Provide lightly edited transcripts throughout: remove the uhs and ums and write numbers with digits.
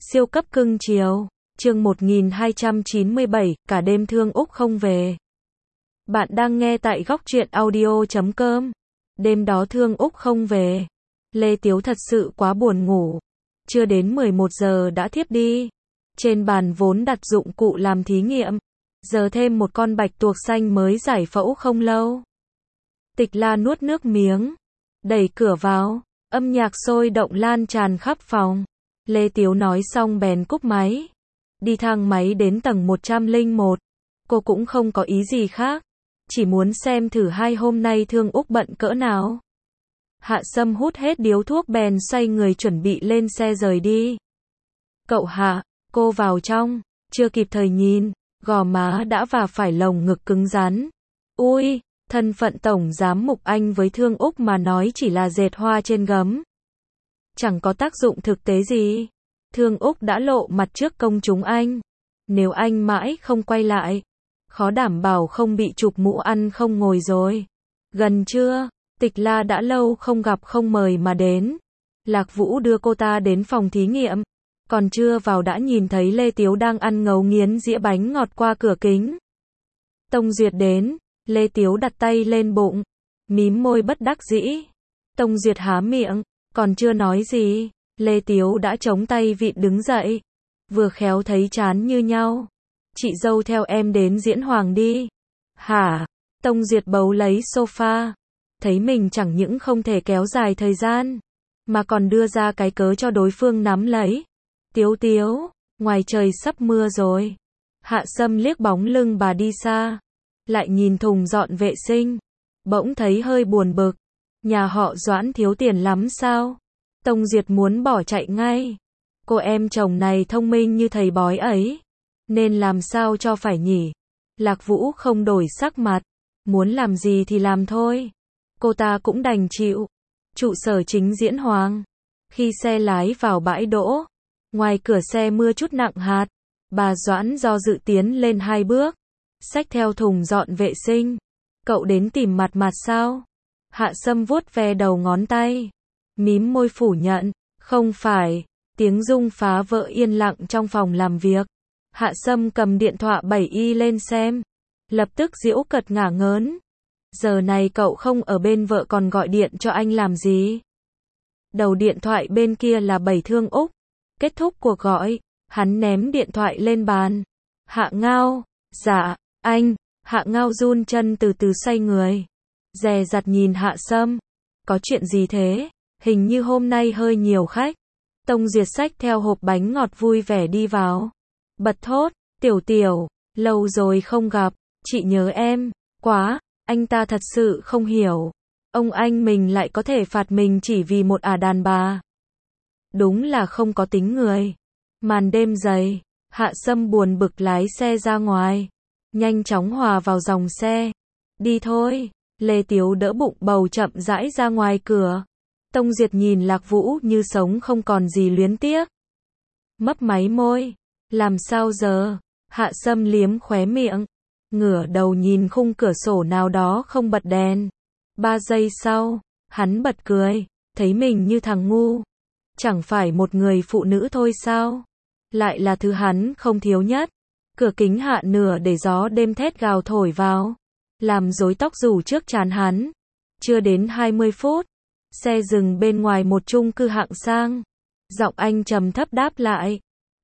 Siêu cấp cưng chiều. Chương 1297, cả đêm Thương Úc không về. Bạn đang nghe tại góc truyện audio.com. Đêm đó Thương Úc không về. Lê Tiếu thật sự quá buồn ngủ. Chưa đến 11 giờ đã thiếp đi. Trên bàn vốn đặt dụng cụ làm thí nghiệm. Giờ thêm một con bạch tuộc xanh mới giải phẫu không lâu. Tịch La nuốt nước miếng. Đẩy cửa vào. Âm nhạc sôi động lan tràn khắp phòng. Lê Tiếu nói xong bèn cúp máy. Đi thang máy đến tầng 101. Cô cũng không có ý gì khác. Chỉ muốn xem thử hai hôm nay Thương Úc bận cỡ nào. Hạ Sâm hút hết điếu thuốc bèn xoay người chuẩn bị lên xe rời đi. Cậu Hạ, cô vào trong. Chưa kịp thời nhìn, gò má đã và phải lồng ngực cứng rắn. Ui, thân phận Tổng Giám mục Anh với Thương Úc mà nói chỉ là dệt hoa trên gấm. Chẳng có tác dụng thực tế gì. Thương Úc đã lộ mặt trước công chúng Anh. Nếu anh mãi không quay lại, khó đảm bảo không bị chụp mũ ăn không ngồi rồi. Gần trưa, Tịch La đã lâu không gặp không mời mà đến. Lạc Vũ đưa cô ta đến phòng thí nghiệm. Còn chưa vào đã nhìn thấy Lê Tiếu đang ăn ngấu nghiến dĩa bánh ngọt qua cửa kính. Tông Duyệt đến, Lê Tiếu đặt tay lên bụng, mím môi bất đắc dĩ. Tông Duyệt há miệng, còn chưa nói gì, Lê Tiếu đã chống tay vịn đứng dậy. Vừa khéo thấy chán như nhau. Chị dâu theo em đến diễn hoàng đi. Hả? Tông Duyệt bấu lấy sofa. Thấy mình chẳng những không thể kéo dài thời gian, mà còn đưa ra cái cớ cho đối phương nắm lấy. Tiếu Tiếu, ngoài trời sắp mưa rồi. Hạ Sâm liếc bóng lưng bà đi xa. Lại nhìn thùng dọn vệ sinh. Bỗng thấy hơi buồn bực. Nhà họ Doãn thiếu tiền lắm sao? Tông Duyệt muốn bỏ chạy ngay. Cô em chồng này thông minh như thầy bói ấy. Nên làm sao cho phải nhỉ? Lạc Vũ không đổi sắc mặt. Muốn làm gì thì làm thôi. Cô ta cũng đành chịu. Trụ sở chính diễn hoàng. Khi xe lái vào bãi đỗ, ngoài cửa xe mưa chút nặng hạt. Bà Doãn do dự tiến lên 2 bước. Xách theo thùng dọn vệ sinh. Cậu đến tìm mặt mặt sao? Hạ Sâm vuốt ve đầu ngón tay. Mím môi phủ nhận. Không phải. Tiếng rung phá vỡ yên lặng trong phòng làm việc. Hạ Sâm cầm điện thoại 7i lên xem. Lập tức giễu cợt ngả ngớn. Giờ này cậu không ở bên vợ còn gọi điện cho anh làm gì? Đầu điện thoại bên kia là 7 Thương Úc. Kết thúc cuộc gọi, hắn ném điện thoại lên bàn. Hạ Ngao, dạ, anh. Hạ Ngao run chân từ từ xoay người. Dè dặt nhìn Hạ Sâm. Có chuyện gì thế? Hình như hôm nay hơi nhiều khách. Tông Duyệt xách theo hộp bánh ngọt vui vẻ đi vào. Bật thốt, Tiểu Tiểu, lâu rồi không gặp, chị nhớ em, quá. Anh ta thật sự không hiểu. Ông anh mình lại có thể phạt mình chỉ vì một đàn bà. Đúng là không có tính người. Màn đêm dày, Hạ Sâm buồn bực lái xe ra ngoài. Nhanh chóng hòa vào dòng xe. Đi thôi. Lê Tiếu đỡ bụng bầu chậm rãi ra ngoài cửa. Tông Duyệt nhìn Lạc Vũ như sống không còn gì luyến tiếc. Mấp máy môi. Làm sao giờ? Hạ Sâm liếm khóe miệng. Ngửa đầu nhìn khung cửa sổ nào đó không bật đèn. 3 giây sau, hắn bật cười. Thấy mình như thằng ngu. Chẳng phải một người phụ nữ thôi sao? Lại là thứ hắn không thiếu nhất. Cửa kính hạ nửa để gió đêm thét gào thổi vào. Làm rối tóc rủ trước trán hắn. Chưa đến 20 phút. Xe dừng bên ngoài một chung cư hạng sang. Giọng anh trầm thấp đáp lại.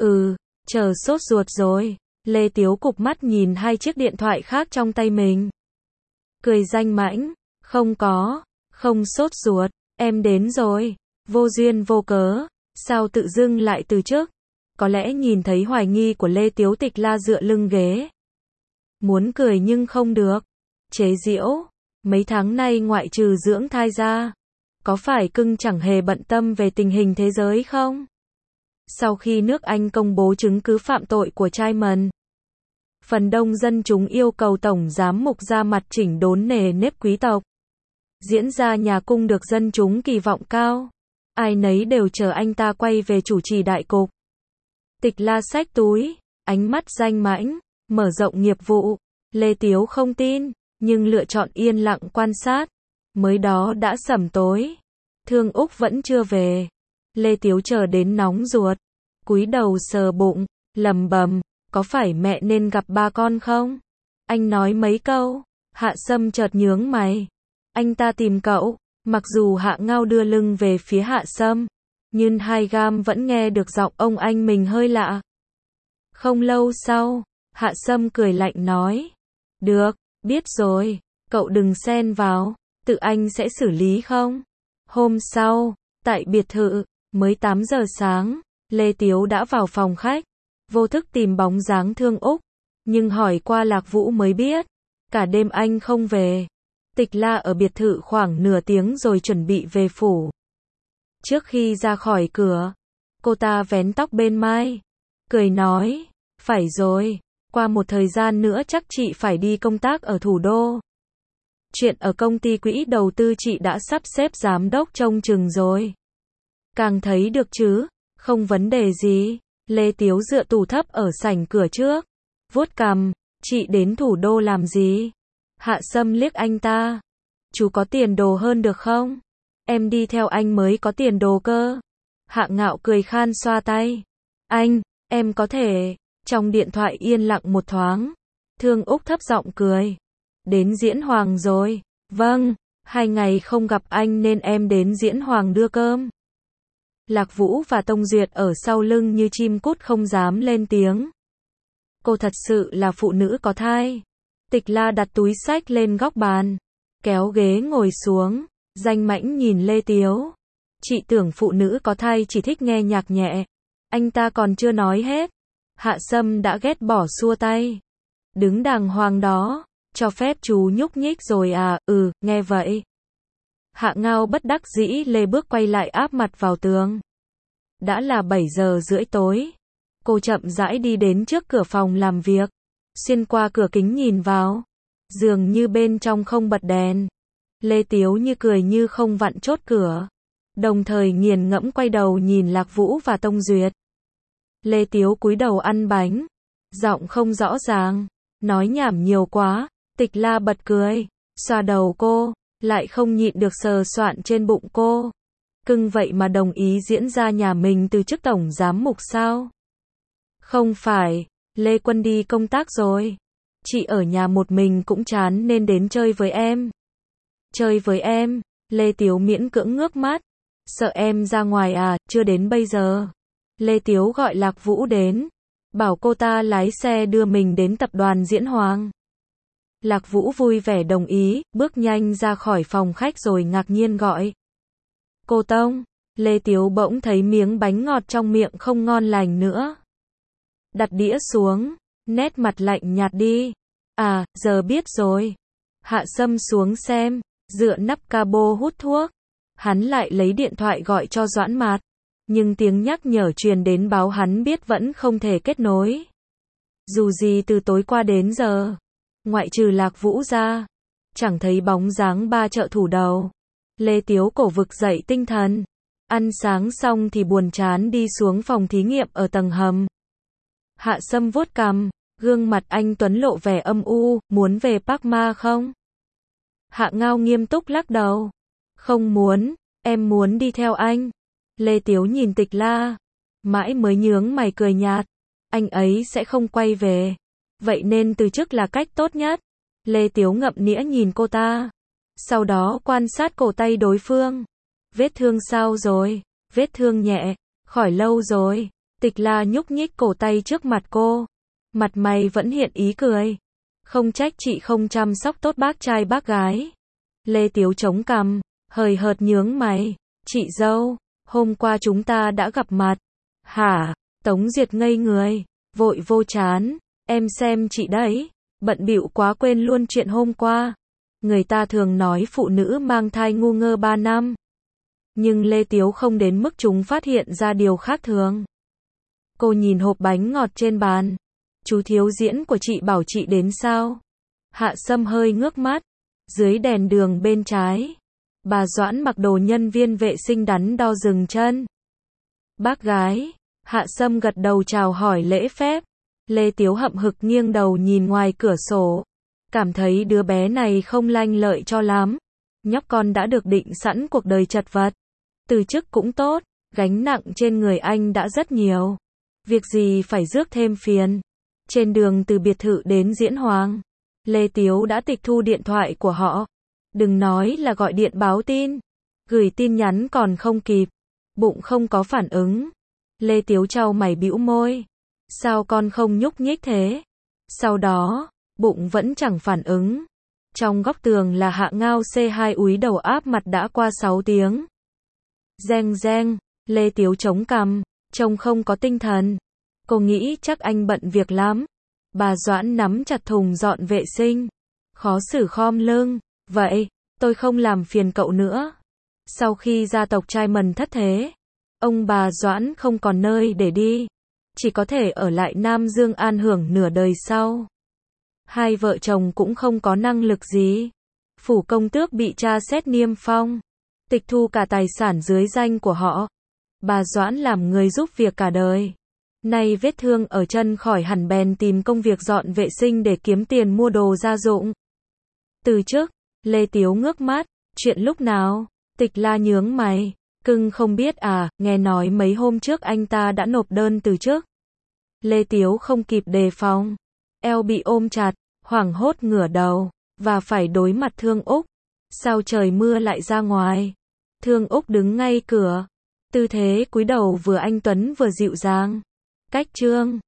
Chờ sốt ruột rồi. Lê Tiếu cụp mắt nhìn 2 chiếc điện thoại khác trong tay mình. Cười danh mãnh. Không sốt ruột. Em đến rồi. Vô duyên vô cớ. Sao tự dưng lại từ chức? Có lẽ nhìn thấy hoài nghi của Lê Tiếu. Tịch La dựa lưng ghế. Muốn cười nhưng không được. Chế giễu. Mấy tháng nay ngoại trừ dưỡng thai ra, có phải cưng chẳng hề bận tâm về tình hình thế giới không? Sau khi nước Anh công bố chứng cứ phạm tội của Chairman, phần đông dân chúng yêu cầu Tổng Giám mục ra mặt chỉnh đốn nề nếp quý tộc. Diễn ra nhà cung được dân chúng kỳ vọng cao. Ai nấy đều chờ anh ta quay về chủ trì đại cục. Tịch La xách túi, ánh mắt danh mãnh, mở rộng nghiệp vụ. Lê Tiếu không tin, nhưng lựa chọn yên lặng quan sát. Mới đó đã sẩm tối. Thương Úc vẫn chưa về. Lê Tiếu chờ đến nóng ruột. cúi đầu sờ bụng, lầm bầm, có phải mẹ nên gặp ba con không? Anh nói mấy câu, Hạ Sâm chợt nhướng mày. Anh ta tìm cậu, mặc dù Hạ Ngao đưa lưng về phía Hạ Sâm, nhưng hai gam vẫn nghe được giọng ông anh mình hơi lạ. Không lâu sau, Hạ Sâm cười lạnh nói. Được, biết rồi, cậu đừng xen vào, tự anh sẽ xử lý không? Hôm sau, tại biệt thự, mới 8 giờ sáng, Lê Tiếu đã vào phòng khách, vô thức tìm bóng dáng Thương Úc, nhưng hỏi qua Lạc Vũ mới biết, cả đêm anh không về. Tịch La ở biệt thự khoảng nửa tiếng rồi chuẩn bị về phủ. Trước khi ra khỏi cửa, cô ta vén tóc bên mai, cười nói, phải rồi, qua một thời gian nữa chắc chị phải đi công tác ở thủ đô. Chuyện ở công ty quỹ đầu tư chị đã sắp xếp giám đốc trông chừng rồi. Càng thấy được chứ, không vấn đề gì. Lê Tiếu dựa tủ thấp ở sảnh cửa trước, vuốt cằm, chị đến thủ đô làm gì? Hạ Sâm liếc anh ta. Chú có tiền đồ hơn được không? Em đi theo anh mới có tiền đồ cơ. Hạ Ngạo cười khan xoa tay. Anh, em có thể. Trong điện thoại yên lặng một thoáng, Thương Úc thấp giọng cười. Đến Diễn Hoàng rồi. Vâng, 2 ngày không gặp anh nên em đến Diễn Hoàng đưa cơm. Lạc Vũ và Tông Duyệt ở sau lưng như chim cút không dám lên tiếng. Cô thật sự là phụ nữ có thai. Tịch La đặt túi xách lên góc bàn, kéo ghế ngồi xuống, danh mãnh nhìn Lê Tiếu. Chị tưởng phụ nữ có thai chỉ thích nghe nhạc nhẹ. Anh ta còn chưa nói hết, Hạ Sâm đã ghét bỏ xua tay. Đứng đàng hoàng đó, cho phép chú nhúc nhích rồi à? Nghe vậy. Hạ Ngao bất đắc dĩ lê bước quay lại áp mặt vào tường. Đã là 7 giờ rưỡi tối. Cô chậm rãi đi đến trước cửa phòng làm việc, xuyên qua cửa kính nhìn vào. Dường như bên trong không bật đèn. Lê Tiếu như cười như không vặn chốt cửa, đồng thời nghiền ngẫm quay đầu nhìn Lạc Vũ và Tông Duyệt. Lê Tiếu cúi đầu ăn bánh, giọng không rõ ràng, nói nhảm nhiều quá. Tịch La bật cười, xoa đầu cô, lại không nhịn được sờ soạn trên bụng cô. Cưng vậy mà đồng ý diễn ra nhà mình từ chức tổng giám mục sao? Không phải, Lê Quân đi công tác rồi. Chị ở nhà một mình cũng chán nên đến chơi với em. Chơi với em? Lê Tiếu miễn cưỡng ngước mắt. Sợ em ra ngoài à? Chưa đến bây giờ. Lê Tiếu gọi Lạc Vũ đến, bảo cô ta lái xe đưa mình đến tập đoàn Diễn Hoàng. Lạc Vũ vui vẻ đồng ý, bước nhanh ra khỏi phòng khách rồi ngạc nhiên gọi. Cô Tông. Lê Tiếu bỗng thấy miếng bánh ngọt trong miệng không ngon lành nữa. Đặt đĩa xuống, nét mặt lạnh nhạt đi. À, giờ biết rồi. Hạ Sâm xuống xem, dựa nắp cabo hút thuốc. Hắn lại lấy điện thoại gọi cho Doãn Mạt, nhưng tiếng nhắc nhở truyền đến báo hắn biết vẫn không thể kết nối. Dù gì từ tối qua đến giờ, ngoại trừ Lạc Vũ ra, chẳng thấy bóng dáng ba trợ thủ đầu. Lê Tiếu cổ vực dậy tinh thần. Ăn sáng xong thì buồn chán đi xuống phòng thí nghiệm ở tầng hầm. Hạ Sâm vuốt cằm, gương mặt anh tuấn lộ vẻ âm u, muốn về Park Ma không? Hạ Ngao nghiêm túc lắc đầu. Không muốn, em muốn đi theo anh. Lê Tiếu nhìn Tịch La, mãi mới nhướng mày cười nhạt. Anh ấy sẽ không quay về, vậy nên từ chức là cách tốt nhất. Lê Tiếu ngậm nĩa nhìn cô ta, sau đó quan sát cổ tay đối phương. Vết thương sao rồi? Vết thương nhẹ, khỏi lâu rồi. Tịch La nhúc nhích cổ tay trước mặt cô, mặt mày vẫn hiện ý cười. Không trách chị không chăm sóc tốt bác trai bác gái. Lê Tiếu chống cằm, hời hợt nhướng mày. Chị dâu, hôm qua chúng ta đã gặp mặt. Hả? Tống Duyệt ngây người, vội vô chán. Em xem chị đấy, bận bịu quá quên luôn chuyện hôm qua. Người ta thường nói phụ nữ mang thai ngu ngơ 3 năm. Nhưng Lê Tiếu không đến mức chúng phát hiện ra điều khác thường. Cô nhìn hộp bánh ngọt trên bàn. Chú thiếu diễn của chị bảo chị đến sao? Hạ Sâm hơi ngước mắt. Dưới đèn đường bên trái, bà Doãn mặc đồ nhân viên vệ sinh đắn đo dừng chân. Bác gái. Hạ Sâm gật đầu chào hỏi lễ phép. Lê Tiếu hậm hực nghiêng đầu nhìn ngoài cửa sổ, cảm thấy đứa bé này không lanh lợi cho lắm. Nhóc con đã được định sẵn cuộc đời chật vật. Từ chức cũng tốt, gánh nặng trên người anh đã rất nhiều. Việc gì phải rước thêm phiền. Trên đường từ biệt thự đến Diễn Hoàng, Lê Tiếu đã tịch thu điện thoại của họ. Đừng nói là gọi điện báo tin, gửi tin nhắn còn không kịp. Bụng không có phản ứng. Lê Tiếu chau mày bĩu môi. Sao con không nhúc nhích thế? Sau đó, bụng vẫn chẳng phản ứng. Trong góc tường là Hạ Ngao C2 úi đầu áp mặt đã qua 6 tiếng. Reng reng, Lê Tiếu chống cằm, trông không có tinh thần. Cô nghĩ chắc anh bận việc lắm. Bà Doãn nắm chặt thùng dọn vệ sinh. Khó xử khom lưng. Vậy, tôi không làm phiền cậu nữa. Sau khi gia tộc trai Mần thất thế, ông bà Doãn không còn nơi để đi. Chỉ có thể ở lại Nam Dương an hưởng nửa đời sau. Hai vợ chồng cũng không có năng lực gì. Phủ công tước bị tra xét niêm phong, tịch thu cả tài sản dưới danh của họ. Bà Doãn làm người giúp việc cả đời. Nay vết thương ở chân khỏi hẳn bèn tìm công việc dọn vệ sinh để kiếm tiền mua đồ gia dụng. Từ chức, Lê Tiếu ngước mắt, chuyện lúc nào? Tịch La nhướng mày, cưng không biết à, nghe nói mấy hôm trước anh ta đã nộp đơn từ chức. Lê Tiếu không kịp đề phòng, eo bị ôm chặt, hoảng hốt ngửa đầu, và phải đối mặt Thương Úc. Sao trời mưa lại ra ngoài? Thương Úc đứng ngay cửa, tư thế cúi đầu vừa anh tuấn vừa dịu dàng. Cách Trương